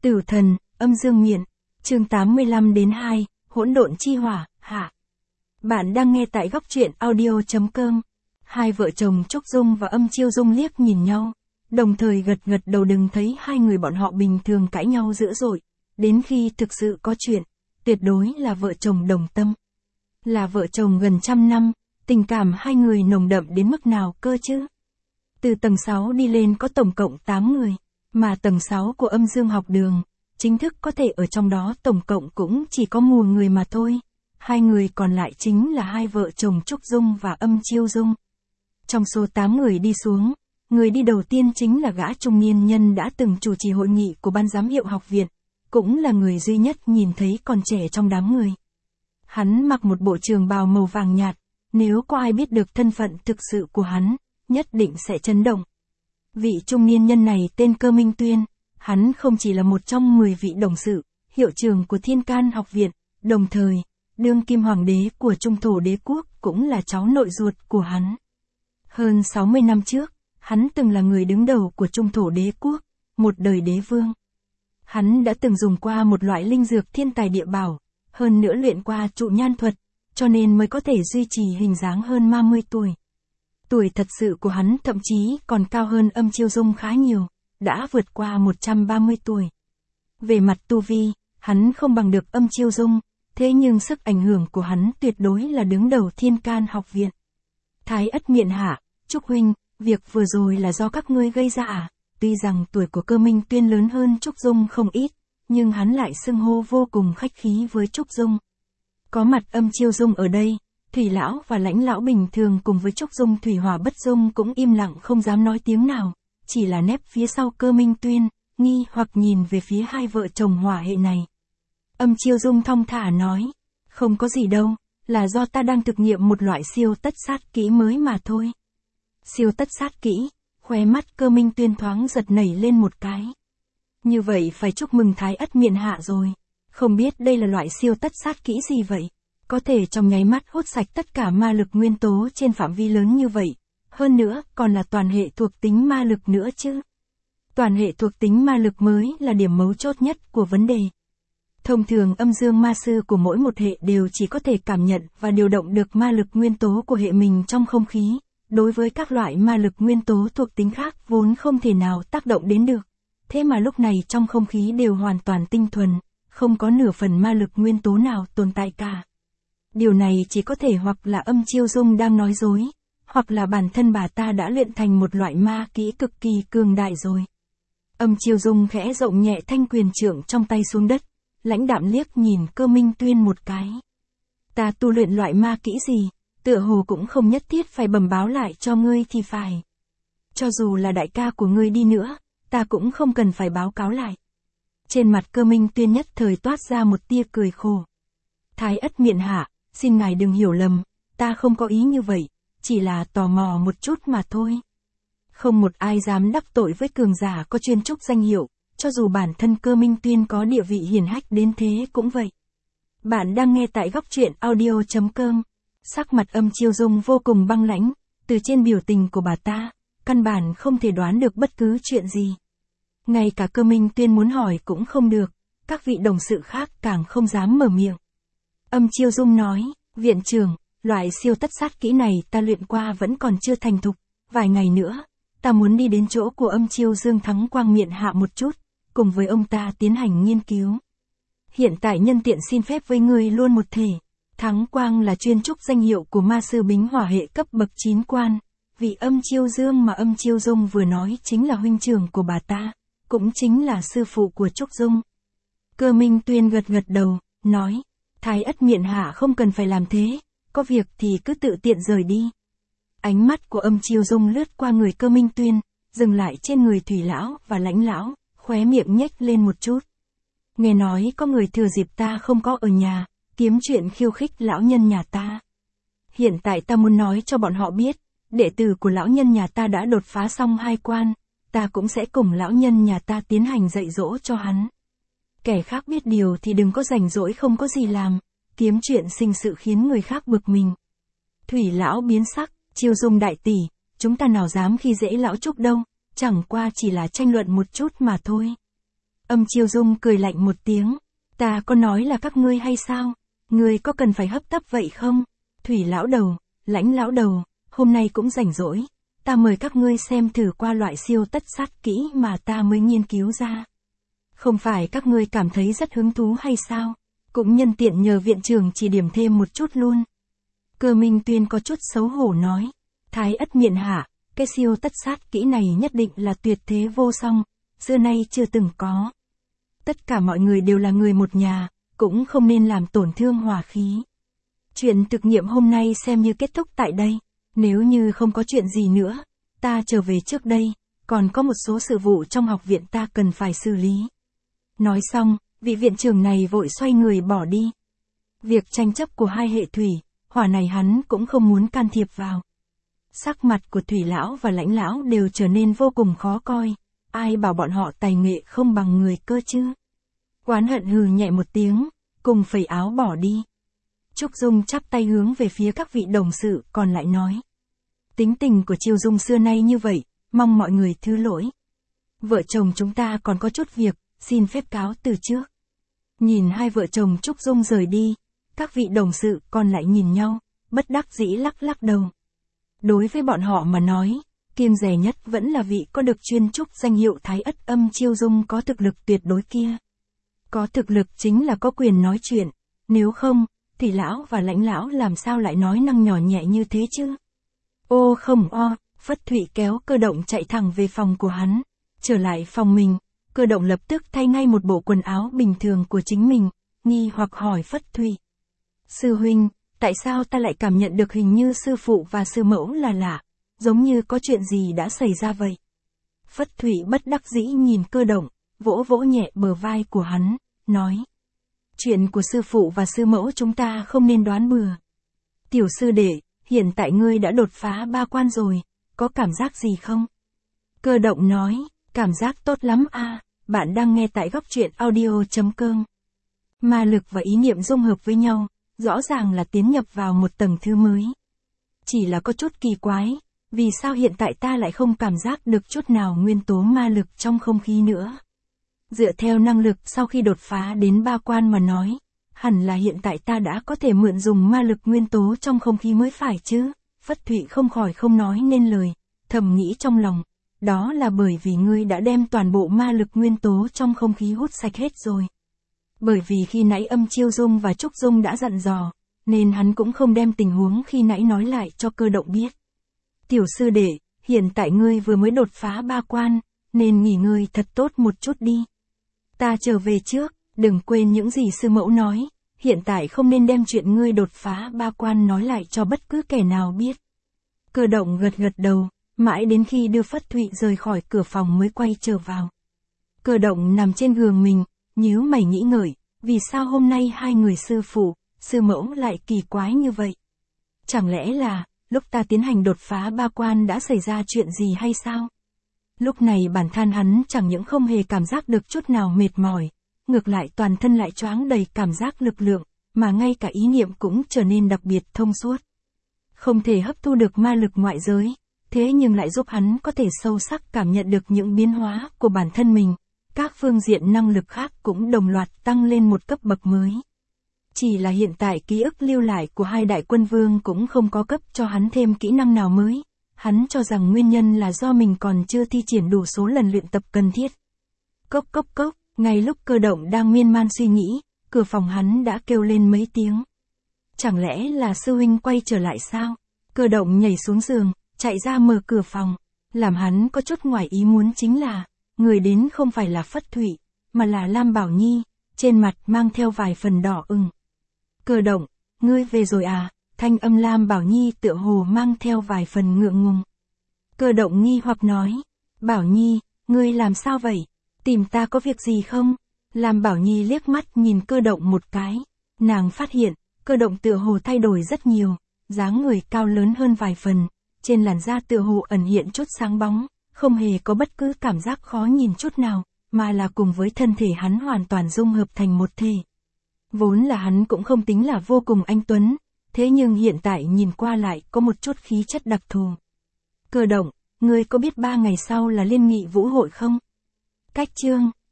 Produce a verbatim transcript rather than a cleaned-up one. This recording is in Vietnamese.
Tử thần, âm dương miện, chương tám mươi lăm đến hai, hỗn độn chi hỏa, hạ. Bạn đang nghe tại góc truyện audio.com. Hai vợ chồng Trúc Dung và Âm Chiêu Dung liếc nhìn nhau, đồng thời gật gật đầu, đừng thấy hai người bọn họ bình thường cãi nhau dữ dội, đến khi thực sự có chuyện, tuyệt đối là vợ chồng đồng tâm. Là vợ chồng gần trăm năm, tình cảm hai người nồng đậm đến mức nào cơ chứ? Từ tầng sáu đi lên có tổng cộng tám người, mà tầng sáu của âm dương học đường, chính thức có thể ở trong đó tổng cộng cũng chỉ có mùa người mà thôi. Hai người còn lại chính là hai vợ chồng Trúc Dung và Âm Chiêu Dung. Trong số tám người đi xuống, người đi đầu tiên chính là gã trung niên nhân đã từng chủ trì hội nghị của ban giám hiệu học viện, cũng là người duy nhất nhìn thấy còn trẻ trong đám người. Hắn mặc một bộ trường bào màu vàng nhạt, nếu có ai biết được thân phận thực sự của hắn, nhất định sẽ chấn động. Vị trung niên nhân này tên Cơ Minh Tuyên, hắn không chỉ là một trong mười vị đồng sự, hiệu trưởng của Thiên Can học viện, đồng thời, đương kim hoàng đế của Trung Thổ đế quốc cũng là cháu nội ruột của hắn. Hơn sáu mươi năm trước, hắn từng là người đứng đầu của Trung Thổ đế quốc, một đời đế vương. Hắn đã từng dùng qua một loại linh dược thiên tài địa bảo, hơn nữa luyện qua trụ nhan thuật, cho nên mới có thể duy trì hình dáng hơn ba mươi tuổi. Tuổi thật sự của hắn thậm chí còn cao hơn Âm Chiêu Dung khá nhiều, đã vượt qua một trăm ba mươi tuổi. Về mặt tu vi, hắn không bằng được Âm Chiêu Dung, thế nhưng sức ảnh hưởng của hắn tuyệt đối là đứng đầu Thiên Can học viện. Thái Ất miện hạ, Trúc huynh, việc vừa rồi là do các ngươi gây ra à? Tuy rằng tuổi của Cơ Minh Tuyên lớn hơn Trúc Dung không ít, nhưng hắn lại xưng hô vô cùng khách khí với Trúc Dung. Có mặt Âm Chiêu Dung ở đây, Thủy lão và Lãnh lão bình thường cùng với Trúc Dung Thủy Hỏa Bất Dung cũng im lặng không dám nói tiếng nào, chỉ là nép phía sau Cơ Minh Tuyên, nghi hoặc nhìn về phía hai vợ chồng hỏa hệ này. Âm Chiêu Dung thong thả nói, không có gì đâu, là do ta đang thực nghiệm một loại siêu tất sát kỹ mới mà thôi. Siêu tất sát kỹ, khóe mắt Cơ Minh Tuyên thoáng giật nảy lên một cái. Như vậy phải chúc mừng Thái Ất miện hạ rồi, không biết đây là loại siêu tất sát kỹ gì vậy? Có thể trong nháy mắt hút sạch tất cả ma lực nguyên tố trên phạm vi lớn như vậy, hơn nữa còn là toàn hệ thuộc tính ma lực nữa chứ. Toàn hệ thuộc tính ma lực mới là điểm mấu chốt nhất của vấn đề. Thông thường âm dương ma sư của mỗi một hệ đều chỉ có thể cảm nhận và điều động được ma lực nguyên tố của hệ mình trong không khí, đối với các loại ma lực nguyên tố thuộc tính khác vốn không thể nào tác động đến được. Thế mà lúc này trong không khí đều hoàn toàn tinh thuần, không có nửa phần ma lực nguyên tố nào tồn tại cả. Điều này chỉ có thể hoặc là Âm Chiêu Dung đang nói dối, hoặc là bản thân bà ta đã luyện thành một loại ma kỹ cực kỳ cường đại rồi. Âm Chiêu Dung khẽ rộng nhẹ thanh quyền trượng trong tay xuống đất, lãnh đạm liếc nhìn Cơ Minh Tuyên một cái. Ta tu luyện loại ma kỹ gì, tựa hồ cũng không nhất thiết phải bẩm báo lại cho ngươi thì phải. Cho dù là đại ca của ngươi đi nữa, ta cũng không cần phải báo cáo lại. Trên mặt Cơ Minh Tuyên nhất thời toát ra một tia cười khổ. Thái Ất miện hạ, xin ngài đừng hiểu lầm, ta không có ý như vậy, chỉ là tò mò một chút mà thôi. Không một ai dám đắc tội với cường giả có chuyên trúc danh hiệu, cho dù bản thân Cơ Minh Tuyên có địa vị hiển hách đến thế cũng vậy. Bạn đang nghe tại góc truyện audio.com. Sắc mặt Âm Chiêu Dung vô cùng băng lãnh, từ trên biểu tình của bà ta, căn bản không thể đoán được bất cứ chuyện gì. Ngay cả Cơ Minh Tuyên muốn hỏi cũng không được, các vị đồng sự khác càng không dám mở miệng. Âm Chiêu Dung nói, viện trưởng, loại siêu tất sát kỹ này ta luyện qua vẫn còn chưa thành thục, vài ngày nữa, ta muốn đi đến chỗ của Âm Chiêu Dương Thắng Quang miện hạ một chút, cùng với ông ta tiến hành nghiên cứu. Hiện tại nhân tiện xin phép với ngươi luôn một thể, Thắng Quang là chuyên trúc danh hiệu của ma sư bính hỏa hệ cấp bậc chín quan, vị Âm Chiêu Dương mà Âm Chiêu Dung vừa nói chính là huynh trưởng của bà ta, cũng chính là sư phụ của Trúc Dung. Cơ Minh Tuyên gật gật đầu, nói, Thái Ất miện hạ không cần phải làm thế, có việc thì cứ tự tiện rời đi. Ánh mắt của Âm Chiêu Dung lướt qua người Cơ Minh Tuyên, dừng lại trên người Thủy lão và Lãnh lão, khóe miệng nhếch lên một chút. Nghe nói có người thừa dịp ta không có ở nhà, kiếm chuyện khiêu khích lão nhân nhà ta. Hiện tại ta muốn nói cho bọn họ biết, đệ tử của lão nhân nhà ta đã đột phá xong hai quan, ta cũng sẽ cùng lão nhân nhà ta tiến hành dạy dỗ cho hắn. Kẻ khác biết điều thì đừng có rảnh rỗi không có gì làm, kiếm chuyện sinh sự khiến người khác bực mình. Thủy lão biến sắc, Chiêu Dung đại tỷ, chúng ta nào dám khi dễ lão Trúc đâu, chẳng qua chỉ là tranh luận một chút mà thôi. Âm Chiêu Dung cười lạnh một tiếng. Ta có nói là các ngươi hay sao? Ngươi có cần phải hấp tấp vậy không? Thủy lão đầu, Lãnh lão đầu, hôm nay cũng rảnh rỗi. Ta mời các ngươi xem thử qua loại siêu tất sát kỹ mà ta mới nghiên cứu ra. Không phải các ngươi cảm thấy rất hứng thú hay sao? Cũng nhân tiện nhờ viện trưởng chỉ điểm thêm một chút luôn. Cơ Minh Tuyên có chút xấu hổ nói. Thái ất miện hạ, cái siêu tất sát kỹ này nhất định là tuyệt thế vô song, xưa nay chưa từng có. Tất cả mọi người đều là người một nhà, cũng không nên làm tổn thương hòa khí. Chuyện thực nghiệm hôm nay xem như kết thúc tại đây. Nếu như không có chuyện gì nữa, ta trở về trước đây, còn có một số sự vụ trong học viện ta cần phải xử lý. Nói xong, vị viện trưởng này vội xoay người bỏ đi. Việc tranh chấp của hai hệ thủy, hỏa này hắn cũng không muốn can thiệp vào. Sắc mặt của Thủy lão và Lãnh lão đều trở nên vô cùng khó coi. Ai bảo bọn họ tài nghệ không bằng người cơ chứ? Oán hận hừ nhẹ một tiếng, cùng phẩy áo bỏ đi. Trúc Dung chắp tay hướng về phía các vị đồng sự còn lại nói. Tính tình của Chiêu Dung xưa nay như vậy, mong mọi người thứ lỗi. Vợ chồng chúng ta còn có chút việc, xin phép cáo từ trước. Nhìn hai vợ chồng Trúc Dung rời đi, các vị đồng sự còn lại nhìn nhau, bất đắc dĩ lắc lắc đầu. Đối với bọn họ mà nói, kiêng dè nhất vẫn là vị có được chuyên trúc danh hiệu Thái Ất Âm Chiêu Dung có thực lực tuyệt đối kia. Có thực lực chính là có quyền nói chuyện, nếu không, thì lão và Lãnh lão làm sao lại nói năng nhỏ nhẹ như thế chứ? Ô không o, Phất Thụy kéo Cơ Động chạy thẳng về phòng của hắn. Trở lại phòng mình, Cơ Động lập tức thay ngay một bộ quần áo bình thường của chính mình, nghi hoặc hỏi Phất Thụy. Sư huynh, tại sao ta lại cảm nhận được hình như sư phụ và sư mẫu là lạ, giống như có chuyện gì đã xảy ra vậy? Phất Thụy bất đắc dĩ nhìn Cơ Động, vỗ vỗ nhẹ bờ vai của hắn, nói. Chuyện của sư phụ và sư mẫu chúng ta không nên đoán bừa. Tiểu sư đệ, hiện tại ngươi đã đột phá ba quan rồi, có cảm giác gì không? Cơ Động nói, cảm giác tốt lắm a. Bạn đang nghe tại góc truyện audio chấm com. Ma lực và ý niệm dung hợp với nhau, rõ ràng là tiến nhập vào một tầng thứ mới. Chỉ là có chút kỳ quái, vì sao hiện tại ta lại không cảm giác được chút nào nguyên tố ma lực trong không khí nữa? Dựa theo năng lực sau khi đột phá đến ba quan mà nói, hẳn là hiện tại ta đã có thể mượn dùng ma lực nguyên tố trong không khí mới phải chứ? Phất Thụy không khỏi không nói nên lời, thầm nghĩ trong lòng, đó là bởi vì ngươi đã đem toàn bộ ma lực nguyên tố trong không khí hút sạch hết rồi. Bởi vì khi nãy Âm Chiêu Dung và Trúc Dung đã dặn dò, nên hắn cũng không đem tình huống khi nãy nói lại cho Cơ Động biết. Tiểu sư đệ, hiện tại ngươi vừa mới đột phá ba quan, nên nghỉ ngơi thật tốt một chút đi. Ta trở về trước, đừng quên những gì sư mẫu nói, hiện tại không nên đem chuyện ngươi đột phá ba quan nói lại cho bất cứ kẻ nào biết. Cơ Động gật gật đầu, mãi đến khi đưa Phất Thụy rời khỏi cửa phòng mới quay trở vào. Cơ Động nằm trên giường mình, nhíu mày nghĩ ngợi, vì sao hôm nay hai người sư phụ, sư mẫu lại kỳ quái như vậy? Chẳng lẽ là, lúc ta tiến hành đột phá ba quan đã xảy ra chuyện gì hay sao? Lúc này bản thân hắn chẳng những không hề cảm giác được chút nào mệt mỏi, ngược lại toàn thân lại choáng đầy cảm giác lực lượng, mà ngay cả ý niệm cũng trở nên đặc biệt thông suốt. Không thể hấp thu được ma lực ngoại giới, thế nhưng lại giúp hắn có thể sâu sắc cảm nhận được những biến hóa của bản thân mình, các phương diện năng lực khác cũng đồng loạt tăng lên một cấp bậc mới. Chỉ là hiện tại ký ức lưu lại của hai đại quân vương cũng không có cấp cho hắn thêm kỹ năng nào mới. Hắn cho rằng nguyên nhân là do mình còn chưa thi triển đủ số lần luyện tập cần thiết. Cốc cốc cốc, ngay lúc Cơ Động đang miên man suy nghĩ, cửa phòng hắn đã kêu lên mấy tiếng. Chẳng lẽ là sư huynh quay trở lại sao? Cơ Động nhảy xuống giường, chạy ra mở cửa phòng. Làm hắn có chút ngoài ý muốn chính là, người đến không phải là Phất Thụy, mà là Lam Bảo Nhi, trên mặt mang theo vài phần đỏ ửng. Cơ Động, ngươi về rồi à? Thanh âm Lam Bảo Nhi tựa hồ mang theo vài phần ngượng ngùng. Cơ Động nghi hoặc nói, Bảo Nhi, ngươi làm sao vậy? Tìm ta có việc gì không? Lam Bảo Nhi liếc mắt nhìn Cơ Động một cái. Nàng phát hiện, Cơ Động tựa hồ thay đổi rất nhiều, dáng người cao lớn hơn vài phần, trên làn da tựa hồ ẩn hiện chút sáng bóng, không hề có bất cứ cảm giác khó nhìn chút nào, mà là cùng với thân thể hắn hoàn toàn dung hợp thành một thể. Vốn là hắn cũng không tính là vô cùng anh tuấn, thế nhưng hiện tại nhìn qua lại có một chút khí chất đặc thù. Cơ Động, ngươi có biết ba ngày sau là liên nghị vũ hội không? Cách chương